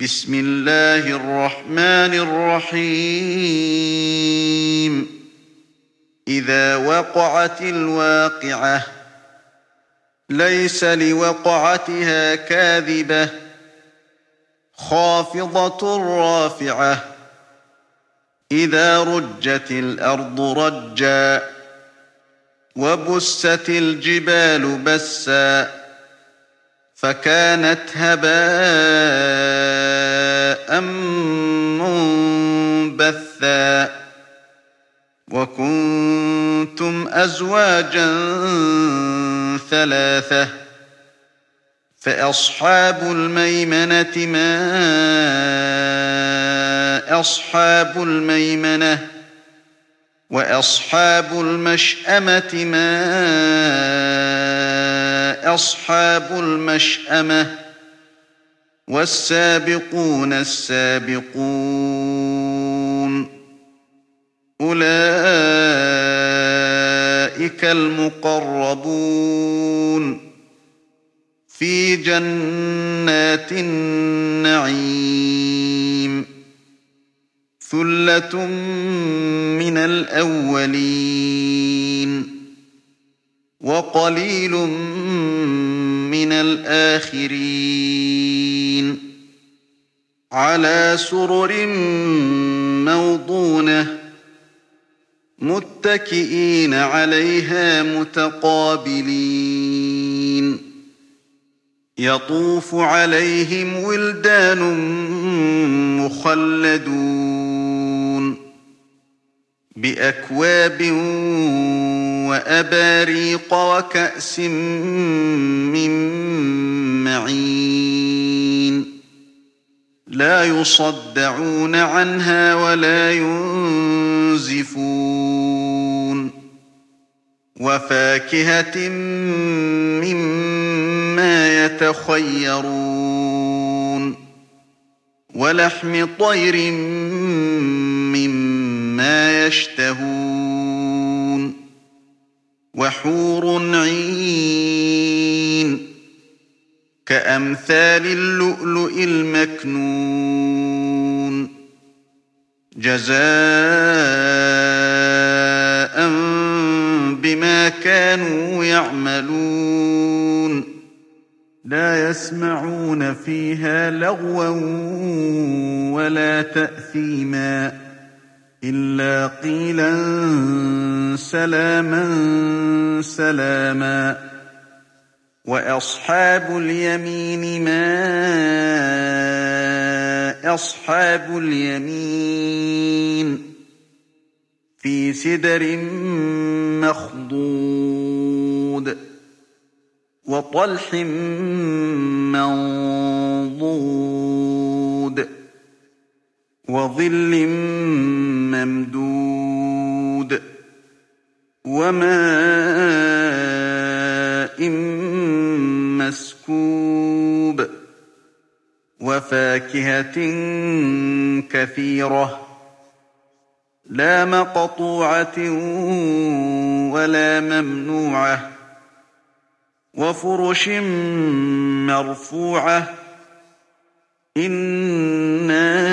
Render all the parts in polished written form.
بسم الله الرحمن الرحيم إذا وقعت الواقعة ليس لوقعتها كاذبة خافضة رافعة إذا رجت الأرض رجا وبست الجبال بسا فكانت هباء منبثا وكنتم أزواجا ثلاثة فأصحاب الميمنة ما أصحاب الميمنة وأصحاب المشأمة ما أصحاب المشأمة والسابقون السابقون أولئك المقربون في جنات النعيم ثلة من الأولين وقليل من الآخرين على سرر موضونة متكئين عليها متقابلين يطوف عليهم ولدان مخلدون بأكواب وأباريق وكأس من معين لا يصدعون عنها ولا ينزفون وفاكهة مما يتخيرون ولحم طير مما يشتهون وحور عين كأمثال اللؤلؤ المكنون جزاء بما كانوا يعملون لا يسمعون فيها لغوا ولا تأثيما إلا قيلا سلاما سلاما وأصحاب اليمين ما أصحاب اليمين في سدر مخضود وطلح منضود وظل ممدود وماء مسكوب وفاكهة كثيرة لا مقطوعة ولا ممنوعة وفرش مرفوعة إنا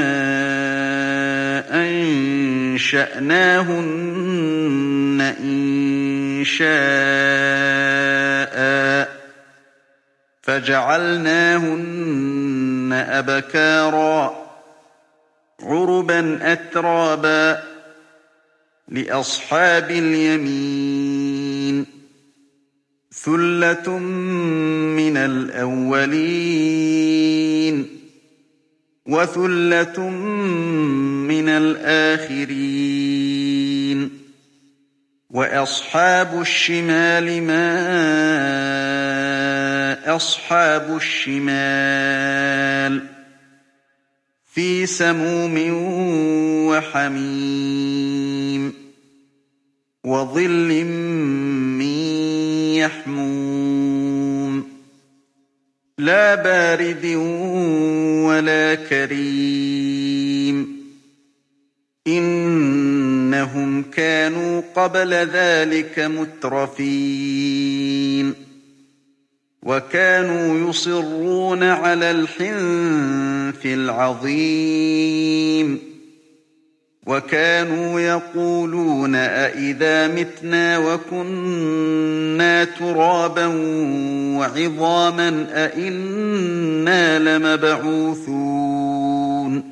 أنشأناهن إنشاء فجعلناهن أبكارا عربا أترابا لأصحاب اليمين ثلة من الأولين وثلة من الآخرين وأصحاب الشمال ما أصحاب الشمال في سموم وحميم وظل من يحموم لا بارد ولا كريم إنهم كانوا قبل ذلك مترفين وكانوا يصرون على الحنث الْخَلْقِ الْعَظِيمِ وَكَانُوا يَقُولُونَ أَإِذَا مِتْنَا وَكُنَّا تُرَابًا وَعِظَامًا أَإِنَّا لَمَبْعُوثُونَ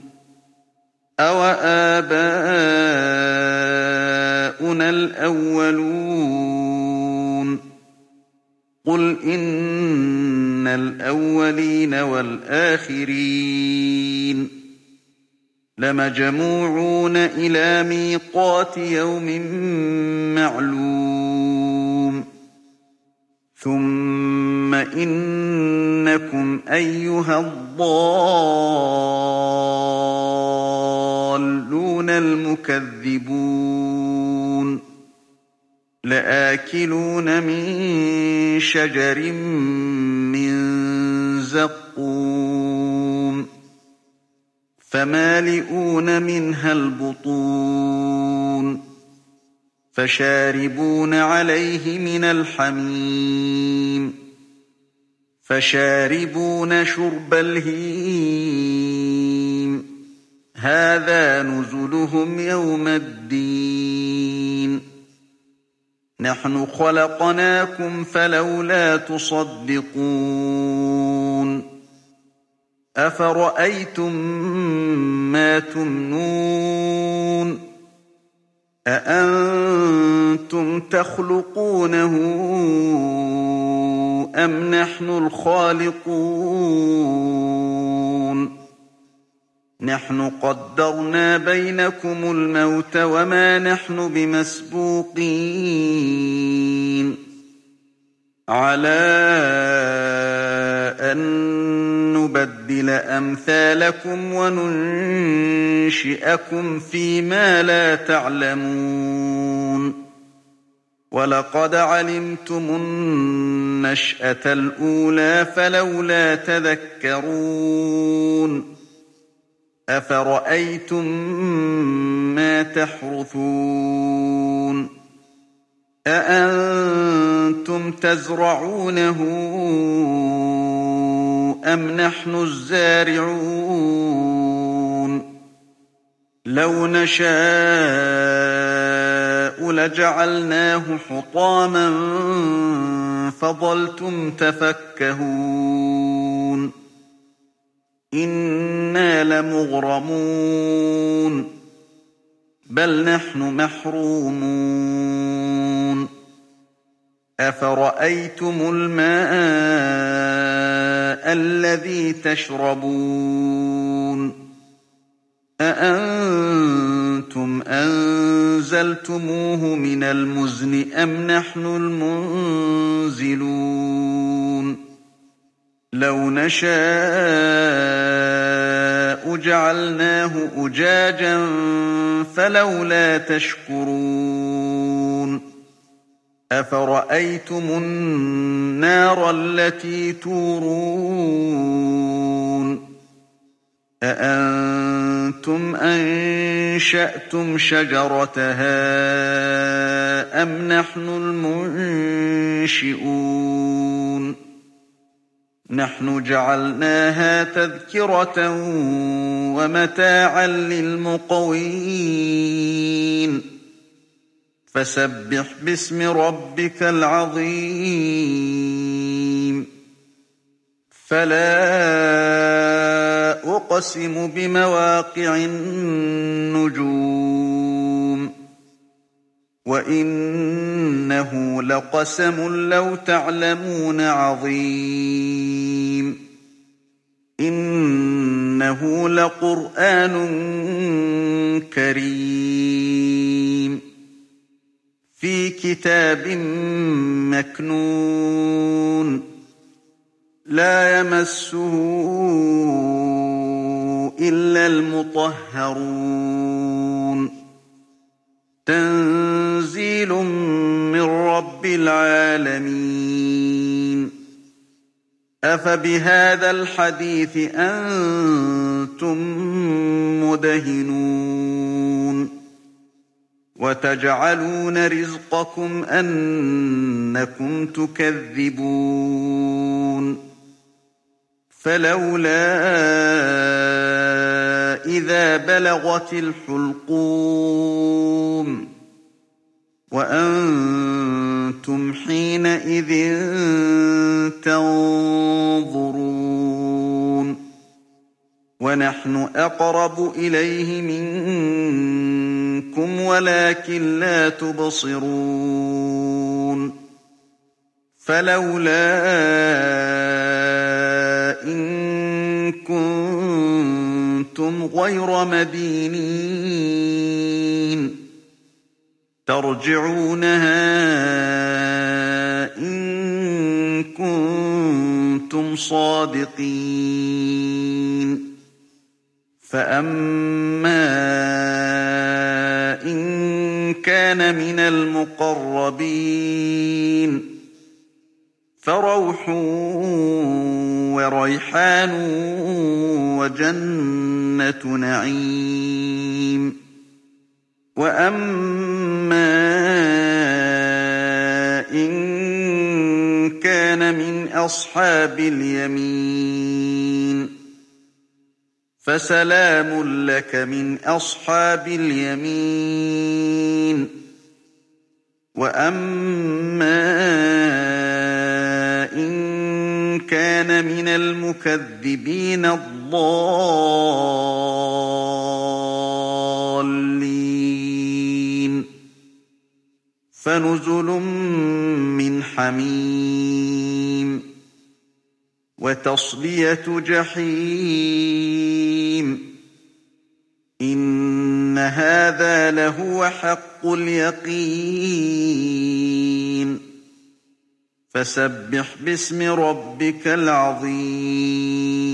أَوَآبَاؤُنَا الْأَوَّلُونَ قُلْ إِنَّ الْأَوَّلِينَ وَالْآخِرِينَ لَمَجْمُوعُونَ إِلَىٰ مِيقَاتِ يَوْمٍ مَّعْلُومٍ ثُمَّ إِنَّكُمْ أَيُّهَا الضَّالُّونَ الْمُكَذِّبُونَ لَآكِلُونَ مِن شَجَرٍ مِّن زَقُّومٍ فَمَالِئُونَ مِنْهَا الْبُطُونَ فَشَارِبُونَ عَلَيْهِ مِنَ الْحَمِيمِ فَشَارِبُونَ شُرْبَ الْهِيمِ هَٰذَا نُزُلُهُمْ يَوْمَ الدِّينِ نَحْنُ خَلَقْنَاكُمْ فَلَوْلَا تُصَدِّقُونَ أَفَرَأَيْتُم مَّا تُمْنُونَ أَأَنتُمْ تَخْلُقُونَهُ أَمْ نَحْنُ الْخَالِقُونَ نَحْنُ قَدَّرْنَا بَيْنَكُمُ الْمَوْتَ وَمَا نَحْنُ بِمَسْبُوقِينَ عَلَىٰ أَن نُّبَدِّلَ أَمْثَالَكُمْ وَنُنشِئَكُمْ فِيمَا لَا تَعْلَمُونَ وَلَقَدْ عَلِمْتُمُ النَّشْأَةَ الْأُولَىٰ فَلَوْلَا تَذَكَّرُونَ أَفَرَأَيْتُم مَّا تَحْرُثُونَ أَأَنتُمْ تَزْرَعُونَهُ أَمْ نَحْنُ الزَّارِعُونَ لَوْ نَشَاءُ لَجَعَلْنَاهُ حُطَامًا فَظَلْتُمْ تَفَكَّهُونَ إِنَّا لَمُغْرَمُونَ بَلْ نَحْنُ مَحْرُومُونَ أَفَرَأَيْتُمُ الْمَاءَ الَّذِي تَشْرَبُونَ أَأَنتُمْ أَنزَلْتُمُوهُ مِنَ الْمُزْنِ أَمْ نَحْنُ الْمُنزِلُونَ لَوْ نَشَاءُ جَعَلْنَاهُ أُجَاجًا فَلَوْلَا تَشْكُرُونَ أَفَرَأَيْتُمُ النَّارَ الَّتِي تُورُونَ أَأَنتُمْ أَنشَأْتُمْ شَجَرَتَهَا أَمْ نَحْنُ الْمُنشِئُونَ نَحْنُ جَعَلْنَاهَا تَذْكِرَةً وَمَتَاعًا لِّلْمُقْوِينَ فَسَبِّحْ بِاسْمِ رَبِّكَ الْعَظِيمِ فَلَا أُقْسِمُ بِمَوَاقِعِ النُّجُومِ وَإِنَّهُ لَقَسَمٌ لَّوْ تَعْلَمُونَ عَظِيمٌ إِنَّهُ لَقُرْآنٌ كَرِيمٌ فِي كِتَابٍ مَّكْنُونٍ لَّا يَمَسُّهُ إِلَّا الْمُطَهَّرُونَ تَنزِيلٌ مِّن رَّبِّ الْعَالَمِينَ أَفَبِهَٰذَا الْحَدِيثِ أَنتُم مُّدْهِنُونَ وَتَجْعَلُونَ رِزْقَكُمْ أَنَّكُمْ تُكَذِّبُونَ فَلَوْلَا فإذا بلغت الحلقوم وأنتم حينئذ تنظرون ونحن أقرب إليه منكم ولكن لا تبصرون فلولا إن كنتم غير مدينين ترجعونها إن كنتم صادقين فأما إن كان من المقربين فروح وريحان وجنة نعيم وأما إن كان من أصحاب اليمين فسلام لك من أصحاب اليمين وأما إن كان من المكذبين الضالين فنزل من حميم وتصلية جحيم إن هذا لهو حق اليقين فسبح باسم ربك العظيم